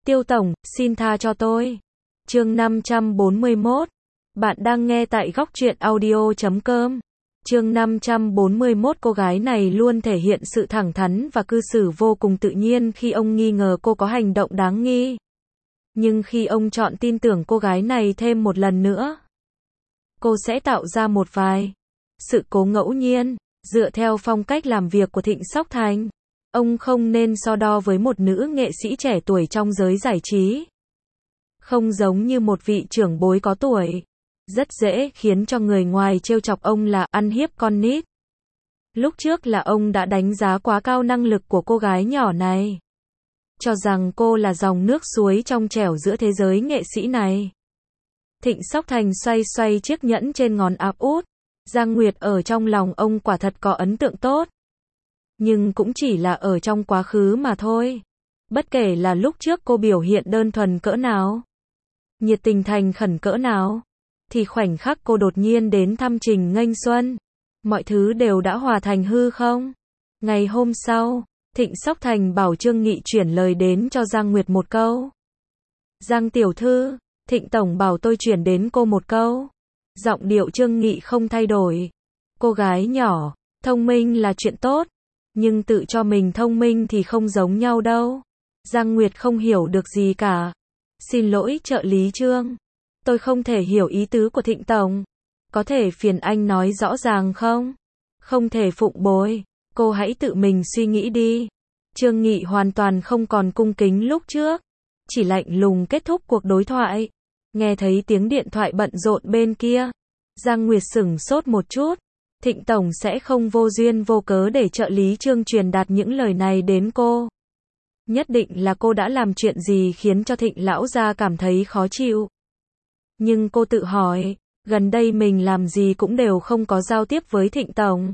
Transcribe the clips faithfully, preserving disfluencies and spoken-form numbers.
Tiêu tổng, xin tha cho tôi. Chương năm trăm bốn mươi mốt. Bạn đang nghe tại góc truyện audio chấm com. Chương năm trăm bốn mươi mốt. Cô gái này luôn thể hiện sự thẳng thắn và cư xử vô cùng tự nhiên khi ông nghi ngờ cô có hành động đáng nghi. Nhưng khi ông chọn tin tưởng cô gái này thêm một lần nữa, cô sẽ tạo ra một vài sự cố ngẫu nhiên. Dựa theo phong cách làm việc của Thịnh Sóc Thành, ông không nên so đo với một nữ nghệ sĩ trẻ tuổi trong giới giải trí. Không giống như một vị trưởng bối có tuổi, rất dễ khiến cho người ngoài trêu chọc ông là ăn hiếp con nít. Lúc trước là ông đã đánh giá quá cao năng lực của cô gái nhỏ này, cho rằng cô là dòng nước suối trong trẻo giữa thế giới nghệ sĩ này. Thịnh Sóc Thành xoay xoay chiếc nhẫn trên ngón áp út. Giang Nguyệt ở trong lòng ông quả thật có ấn tượng tốt, nhưng cũng chỉ là ở trong quá khứ mà thôi. Bất kể là lúc trước cô biểu hiện đơn thuần cỡ nào, nhiệt tình thành khẩn cỡ nào, thì khoảnh khắc cô đột nhiên đến thăm Trình Nghênh Xuân, mọi thứ đều đã hòa thành hư không. Ngày hôm sau, Thịnh Sóc Thành bảo Trương Nghị chuyển lời đến cho Giang Nguyệt một câu. Giang tiểu thư, Thịnh tổng bảo tôi chuyển đến cô một câu. Giọng điệu Trương Nghị không thay đổi. Cô gái nhỏ, thông minh là chuyện tốt, nhưng tự cho mình thông minh thì không giống nhau đâu. Giang Nguyệt không hiểu được gì cả. Xin lỗi trợ lý Trương, tôi không thể hiểu ý tứ của Thịnh tổng. Có thể phiền anh nói rõ ràng không? Không thể phụng bồi, cô hãy tự mình suy nghĩ đi. Trương Nghị hoàn toàn không còn cung kính lúc trước, chỉ lạnh lùng kết thúc cuộc đối thoại. Nghe thấy tiếng điện thoại bận rộn bên kia, Giang Nguyệt sửng sốt một chút. Thịnh tổng sẽ không vô duyên vô cớ để trợ lý Trương truyền đạt những lời này đến cô. Nhất định là cô đã làm chuyện gì khiến cho Thịnh lão gia cảm thấy khó chịu. Nhưng cô tự hỏi, gần đây mình làm gì cũng đều không có giao tiếp với Thịnh tổng.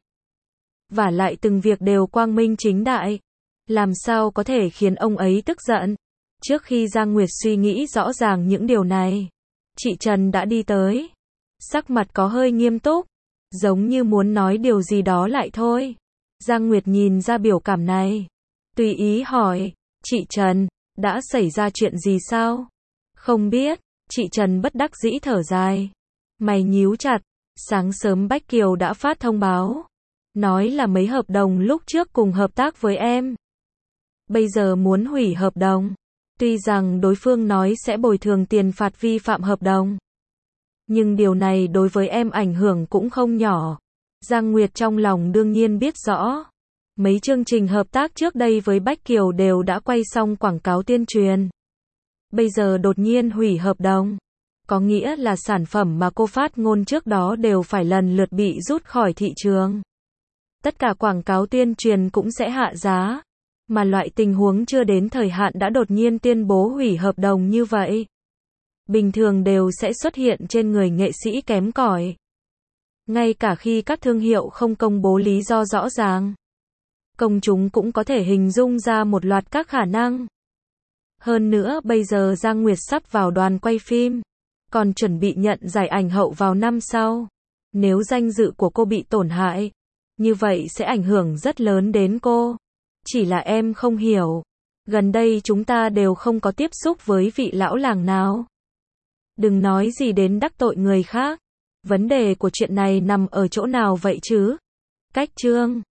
Vả lại từng việc đều quang minh chính đại, làm sao có thể khiến ông ấy tức giận. Trước khi Giang Nguyệt suy nghĩ rõ ràng những điều này, chị Trần đã đi tới. Sắc mặt có hơi nghiêm túc, giống như muốn nói điều gì đó lại thôi. Giang Nguyệt nhìn ra biểu cảm này, tùy ý hỏi, chị Trần, đã xảy ra chuyện gì sao? Không biết, chị Trần bất đắc dĩ thở dài. Mày nhíu chặt, sáng sớm Bách Kiều đã phát thông báo, nói là mấy hợp đồng lúc trước cùng hợp tác với em, bây giờ muốn hủy hợp đồng. Tuy rằng đối phương nói sẽ bồi thường tiền phạt vi phạm hợp đồng, nhưng điều này đối với em ảnh hưởng cũng không nhỏ. Giang Nguyệt trong lòng đương nhiên biết rõ, mấy chương trình hợp tác trước đây với Bách Kiều đều đã quay xong quảng cáo tuyên truyền. Bây giờ đột nhiên hủy hợp đồng, có nghĩa là sản phẩm mà cô phát ngôn trước đó đều phải lần lượt bị rút khỏi thị trường. Tất cả quảng cáo tuyên truyền cũng sẽ hạ giá. Mà loại tình huống chưa đến thời hạn đã đột nhiên tuyên bố hủy hợp đồng như vậy, bình thường đều sẽ xuất hiện trên người nghệ sĩ kém cỏi. Ngay cả khi các thương hiệu không công bố lý do rõ ràng, công chúng cũng có thể hình dung ra một loạt các khả năng. Hơn nữa bây giờ Giang Nguyệt sắp vào đoàn quay phim, còn chuẩn bị nhận giải ảnh hậu vào năm sau. Nếu danh dự của cô bị tổn hại, như vậy sẽ ảnh hưởng rất lớn đến cô. Chỉ là em không hiểu, gần đây chúng ta đều không có tiếp xúc với vị lão làng nào. Đừng nói gì đến đắc tội người khác. Vấn đề của chuyện này nằm ở chỗ nào vậy chứ? Cách Trương